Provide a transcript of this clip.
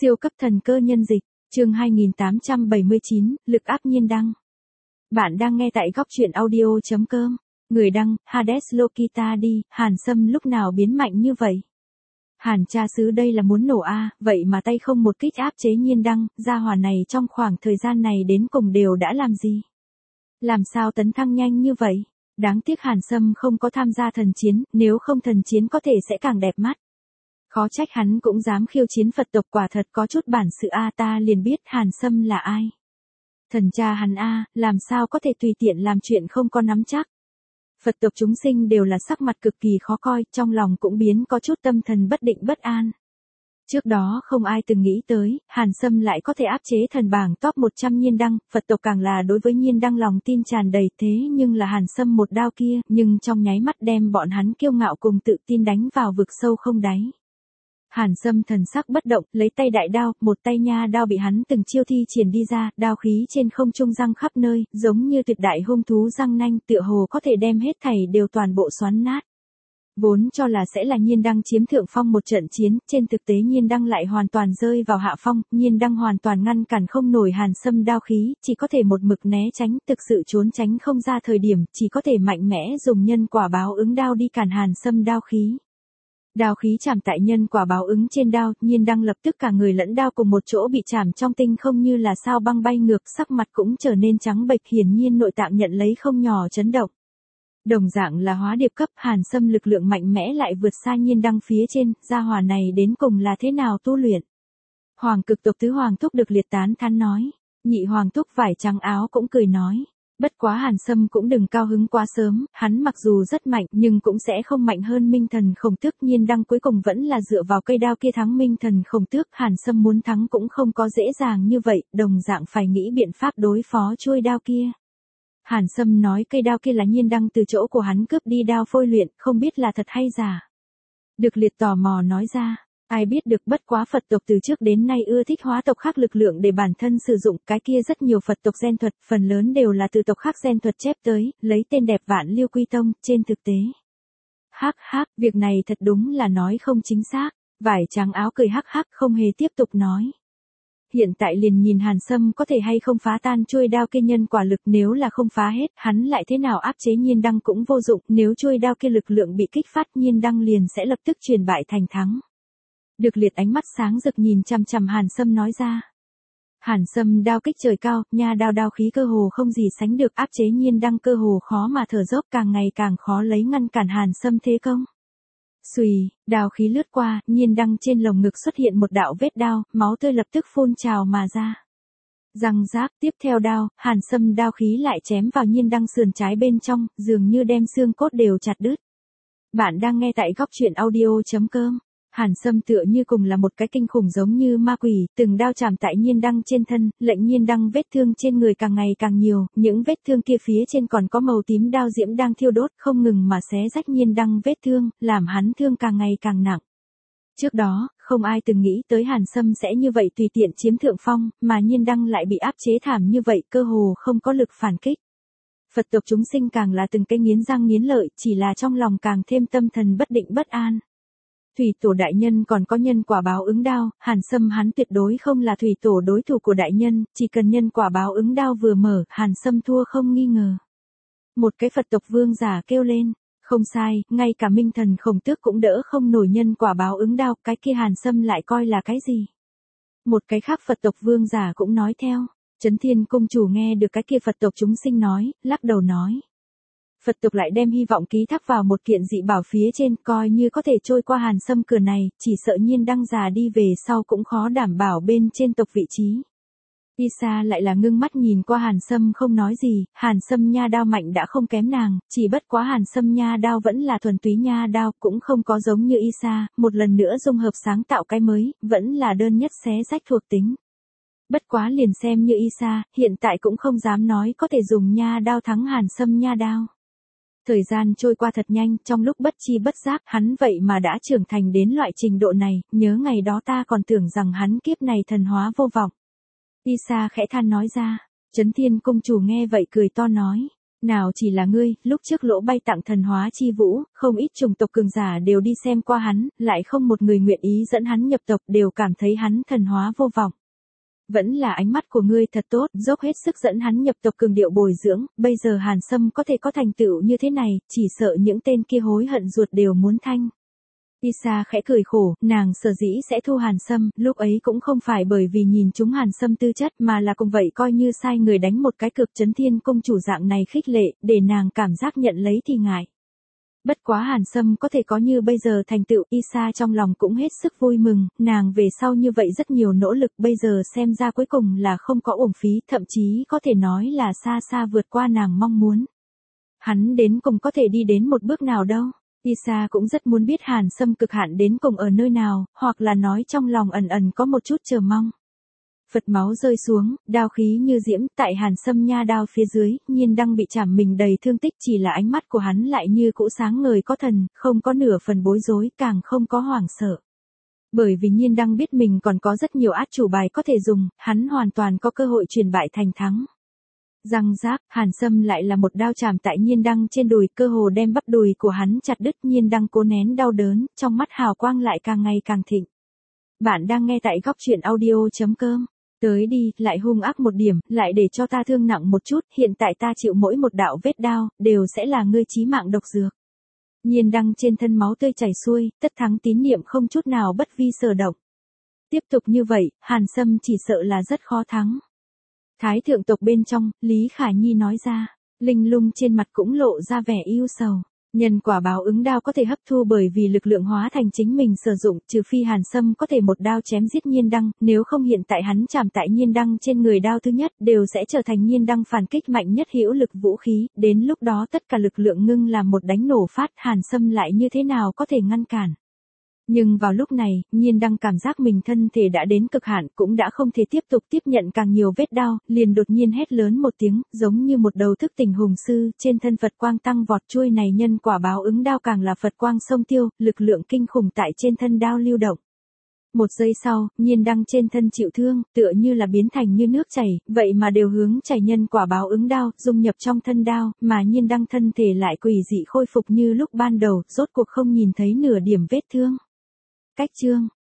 Siêu cấp thần cơ nhân dịch, chương 2879, lực áp nhiên đăng. Bạn đang nghe tại góc truyện audio.com. Người đăng, Hades Lokita đi, Hàn Sâm lúc nào biến mạnh như vậy? Hàn cha xứ đây là muốn nổ a, vậy mà tay không một kích áp chế nhiên đăng, gia hỏa này trong khoảng thời gian này đến cùng đều đã làm gì? Làm sao tấn thăng nhanh như vậy? Đáng tiếc Hàn Sâm không có tham gia thần chiến, nếu không thần chiến có thể sẽ càng đẹp mắt. Khó trách hắn cũng dám khiêu chiến Phật tộc, quả thật có chút bản sự a, ta liền biết Hàn Sâm là ai. Thần cha hắn a, làm sao có thể tùy tiện làm chuyện không có nắm chắc. Phật tộc chúng sinh đều là sắc mặt cực kỳ khó coi, trong lòng cũng biến có chút tâm thần bất định bất an. Trước đó không ai từng nghĩ tới, Hàn Sâm lại có thể áp chế thần bảng top 100 nhiên đăng, Phật tộc càng là đối với nhiên đăng lòng tin tràn đầy, thế nhưng là Hàn Sâm một đao kia, nhưng trong nháy mắt đem bọn hắn kiêu ngạo cùng tự tin đánh vào vực sâu không đáy. Hàn Sâm thần sắc bất động, lấy tay đại đao, một tay nha đao bị hắn từng chiêu thi triển đi ra, đao khí trên không trung răng khắp nơi, giống như tuyệt đại hung thú răng nanh, tựa hồ có thể đem hết thảy đều toàn bộ xoắn nát. Vốn cho là sẽ là nhiên đăng chiếm thượng phong một trận chiến, trên thực tế nhiên đăng lại hoàn toàn rơi vào hạ phong, nhiên đăng hoàn toàn ngăn cản không nổi Hàn Sâm đao khí, chỉ có thể một mực né tránh, thực sự trốn tránh không ra thời điểm, chỉ có thể mạnh mẽ dùng nhân quả báo ứng đao đi cản Hàn Sâm đao khí. Đao khí chạm tại nhân quả báo ứng trên đao, nhiên đăng lập tức cả người lẫn đao cùng một chỗ bị chạm trong tinh không như là sao băng bay ngược, sắc mặt cũng trở nên trắng bệch, hiển nhiên nội tạng nhận lấy không nhỏ chấn động. Đồng dạng là hóa điệp cấp, Hàn Sâm lực lượng mạnh mẽ lại vượt xa nhiên đăng phía trên, gia hỏa này đến cùng là thế nào tu luyện. Hoàng cực tộc tứ hoàng thúc được liệt tán thán nói, nhị hoàng thúc vải trắng áo cũng cười nói. Bất quá Hàn Sâm cũng đừng cao hứng quá sớm, hắn mặc dù rất mạnh nhưng cũng sẽ không mạnh hơn Minh Thần Khổng Tước, nhiên đăng cuối cùng vẫn là dựa vào cây đao kia thắng Minh Thần Khổng Tước, Hàn Sâm muốn thắng cũng không có dễ dàng như vậy, đồng dạng phải nghĩ biện pháp đối phó chuôi đao kia. Hàn Sâm nói cây đao kia là nhiên đăng từ chỗ của hắn cướp đi đao phôi luyện, không biết là thật hay giả. Được liệt tò mò nói ra. Ai biết được, bất quá Phật tộc từ trước đến nay ưa thích hóa tộc khác lực lượng để bản thân sử dụng, cái kia rất nhiều Phật tộc gen thuật, phần lớn đều là từ tộc khác gen thuật chép tới, lấy tên đẹp Vạn Lưu Quy Tông, trên thực tế. Hắc hắc, việc này thật đúng là nói không chính xác, vải trắng áo cười hắc hắc không hề tiếp tục nói. Hiện tại liền nhìn Hàn Sâm có thể hay không phá tan chuôi đao kia nhân quả lực, nếu là không phá hết, hắn lại thế nào áp chế nhiên đăng cũng vô dụng, nếu chuôi đao kia lực lượng bị kích phát nhiên đăng liền sẽ lập tức truyền bại thành thắng. Được liệt ánh mắt sáng rực nhìn chằm chằm Hàn Sâm nói ra. Hàn Sâm đao kích trời cao, nha đao khí cơ hồ không gì sánh được, áp chế nhiên đăng cơ hồ khó mà thở dốc, càng ngày càng khó lấy ngăn cản Hàn Sâm thế công. Xùy, đao khí lướt qua, nhiên đăng trên lồng ngực xuất hiện một đạo vết đao, máu tươi lập tức phun trào mà ra. Răng rác, tiếp theo đao, Hàn Sâm đao khí lại chém vào nhiên đăng sườn trái bên trong, dường như đem xương cốt đều chặt đứt. Bạn đang nghe tại góc truyện audio.com. Hàn Sâm tựa như cùng là một cái kinh khủng giống như ma quỷ, từng đao chạm tại nhiên đăng trên thân, lệnh nhiên đăng vết thương trên người càng ngày càng nhiều, những vết thương kia phía trên còn có màu tím đao diễm đang thiêu đốt, không ngừng mà xé rách nhiên đăng vết thương, làm hắn thương càng ngày càng nặng. Trước đó, không ai từng nghĩ tới Hàn Sâm sẽ như vậy tùy tiện chiếm thượng phong, mà nhiên đăng lại bị áp chế thảm như vậy, cơ hồ không có lực phản kích. Phật tộc chúng sinh càng là từng cái nghiến răng nghiến lợi, chỉ là trong lòng càng thêm tâm thần bất định bất an. Thủy tổ đại nhân còn có nhân quả báo ứng đao, Hàn Sâm hắn tuyệt đối không là thủy tổ đối thủ của đại nhân, chỉ cần nhân quả báo ứng đao vừa mở, Hàn Sâm thua không nghi ngờ. Một cái Phật tộc vương giả kêu lên, không sai, ngay cả Minh Thần Khổng Tước cũng đỡ không nổi nhân quả báo ứng đao, cái kia Hàn Sâm lại coi là cái gì? Một cái khác Phật tộc vương giả cũng nói theo, Chấn Thiên Cung chủ nghe được cái kia Phật tộc chúng sinh nói, lắc đầu nói. Phật tộc lại đem hy vọng ký thác vào một kiện dị bảo phía trên, coi như có thể trôi qua Hàn Sâm cửa này, chỉ sợ nhiên đăng già đi về sau cũng khó đảm bảo bên trên tộc vị trí. Isa lại là ngưng mắt nhìn qua Hàn Sâm không nói gì, Hàn Sâm nha đao mạnh đã không kém nàng, chỉ bất quá Hàn Sâm nha đao vẫn là thuần túy nha đao, cũng không có giống như Isa, một lần nữa dung hợp sáng tạo cái mới, vẫn là đơn nhất xé rách thuộc tính. Bất quá liền xem như Isa, hiện tại cũng không dám nói có thể dùng nha đao thắng Hàn Sâm nha đao. Thời gian trôi qua thật nhanh, trong lúc bất chi bất giác, hắn vậy mà đã trưởng thành đến loại trình độ này, nhớ ngày đó ta còn tưởng rằng hắn kiếp này thần hóa vô vọng. Isa khẽ than nói ra, Chấn Thiên Cung chủ nghe vậy cười to nói, Nào chỉ là ngươi, lúc trước Lỗ Bay tặng thần hóa chi vũ, không ít chủng tộc cường giả đều đi xem qua hắn, lại không một người nguyện ý dẫn hắn nhập tộc, đều cảm thấy hắn thần hóa vô vọng. Vẫn là ánh mắt của ngươi thật tốt, dốc hết sức dẫn hắn nhập tộc cường điệu bồi dưỡng, bây giờ Hàn Sâm có thể có thành tựu như thế này, chỉ sợ những tên kia hối hận ruột đều muốn thanh. Isa khẽ cười khổ, nàng sở dĩ sẽ thu Hàn Sâm, lúc ấy cũng không phải bởi vì nhìn chúng Hàn Sâm tư chất mà là cùng vậy coi như sai người đánh một cái cược Chấn Thiên công chủ dạng này khích lệ, để nàng cảm giác nhận lấy thì ngại. Bất quá Hàn Sâm có thể có như bây giờ thành tựu, Isa trong lòng cũng hết sức vui mừng, nàng về sau như vậy rất nhiều nỗ lực bây giờ xem ra cuối cùng là không có uổng phí, thậm chí có thể nói là xa xa vượt qua nàng mong muốn. Hắn đến cùng có thể đi đến một bước nào đâu. Isa cũng rất muốn biết Hàn Sâm cực hạn đến cùng ở nơi nào, hoặc là nói trong lòng ẩn ẩn có một chút chờ mong. Phật máu rơi xuống, đao khí như diễm, tại Hàn Sâm nha đao phía dưới, Nhiên Đăng bị chảm mình đầy thương tích, chỉ là ánh mắt của hắn lại như cũ sáng ngời có thần, không có nửa phần bối rối, càng không có hoảng sợ. Bởi vì Nhiên Đăng biết mình còn có rất nhiều át chủ bài có thể dùng, hắn hoàn toàn có cơ hội chuyển bại thành thắng. Răng rác, Hàn Sâm lại là một đao chạm tại Nhiên Đăng trên đùi, cơ hồ đem bắp đùi của hắn chặt đứt. Nhiên Đăng cố nén đau đớn, trong mắt hào quang lại càng ngày càng thịnh. Bạn đang nghe tại góc truyện audio.com. Tới đi, lại hung ác một điểm, lại để cho ta thương nặng một chút, hiện tại ta chịu mỗi một đạo vết đao, đều sẽ là ngươi chí mạng độc dược. Nhiên Đăng trên thân máu tươi chảy xuôi, tất thắng tín niệm không chút nào bất vi sở động. Tiếp tục như vậy, Hàn Sâm chỉ sợ là rất khó thắng. Thái thượng tộc bên trong, Lý Khả Nhi nói ra, linh lung trên mặt cũng lộ ra vẻ ưu sầu. Nhân quả báo ứng đao có thể hấp thu bởi vì lực lượng hóa thành chính mình sử dụng, trừ phi Hàn Sâm có thể một đao chém giết Nhiên Đăng, nếu không hiện tại hắn chạm tại Nhiên Đăng trên người đao thứ nhất đều sẽ trở thành Nhiên Đăng phản kích mạnh nhất hữu lực vũ khí, đến lúc đó tất cả lực lượng ngưng làm một đánh nổ phát, Hàn Sâm lại như thế nào có thể ngăn cản. Nhưng vào lúc này, Nhiên Đăng cảm giác mình thân thể đã đến cực hạn, cũng đã không thể tiếp tục tiếp nhận càng nhiều vết đao, liền đột nhiên hét lớn một tiếng, giống như một đầu thức tỉnh hùng sư, trên thân Phật quang tăng vọt, chuôi này nhân quả báo ứng đao càng là Phật quang sông tiêu, lực lượng kinh khủng tại trên thân đao lưu động. Một giây sau, Nhiên Đăng trên thân chịu thương, tựa như là biến thành như nước chảy, vậy mà đều hướng chảy nhân quả báo ứng đao, dung nhập trong thân đao, mà Nhiên Đăng thân thể lại quỷ dị khôi phục như lúc ban đầu, rốt cuộc không nhìn thấy nửa điểm vết thương. Cách chương